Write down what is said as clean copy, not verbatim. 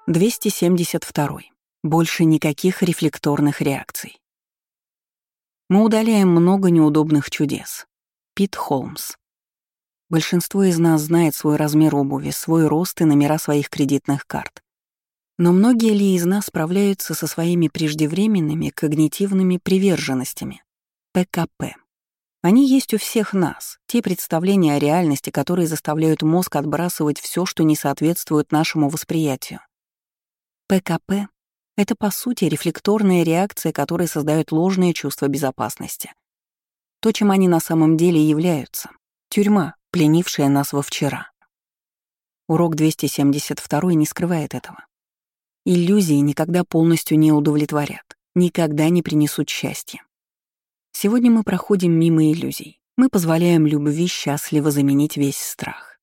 272. Больше никаких рефлекторных реакций. Мы удаляем много неудобных чудес. Пит Холмс. Большинство из нас знает свой размер обуви, свой рост и номера своих кредитных карт. Но многие ли из нас справляются со своими преждевременными когнитивными приверженностями? ПКП. Они есть у всех нас, те представления о реальности, которые заставляют мозг отбрасывать все, что не соответствует нашему восприятию. ПКП — это, по сути, рефлекторная реакция, которая создает ложное чувство безопасности. То, чем они на самом деле являются — тюрьма, пленившая нас во вчера. Урок 272 не скрывает этого. Иллюзии никогда полностью не удовлетворят, никогда не принесут счастья. Сегодня мы проходим мимо иллюзий. Мы позволяем любви счастливо заменить весь страх.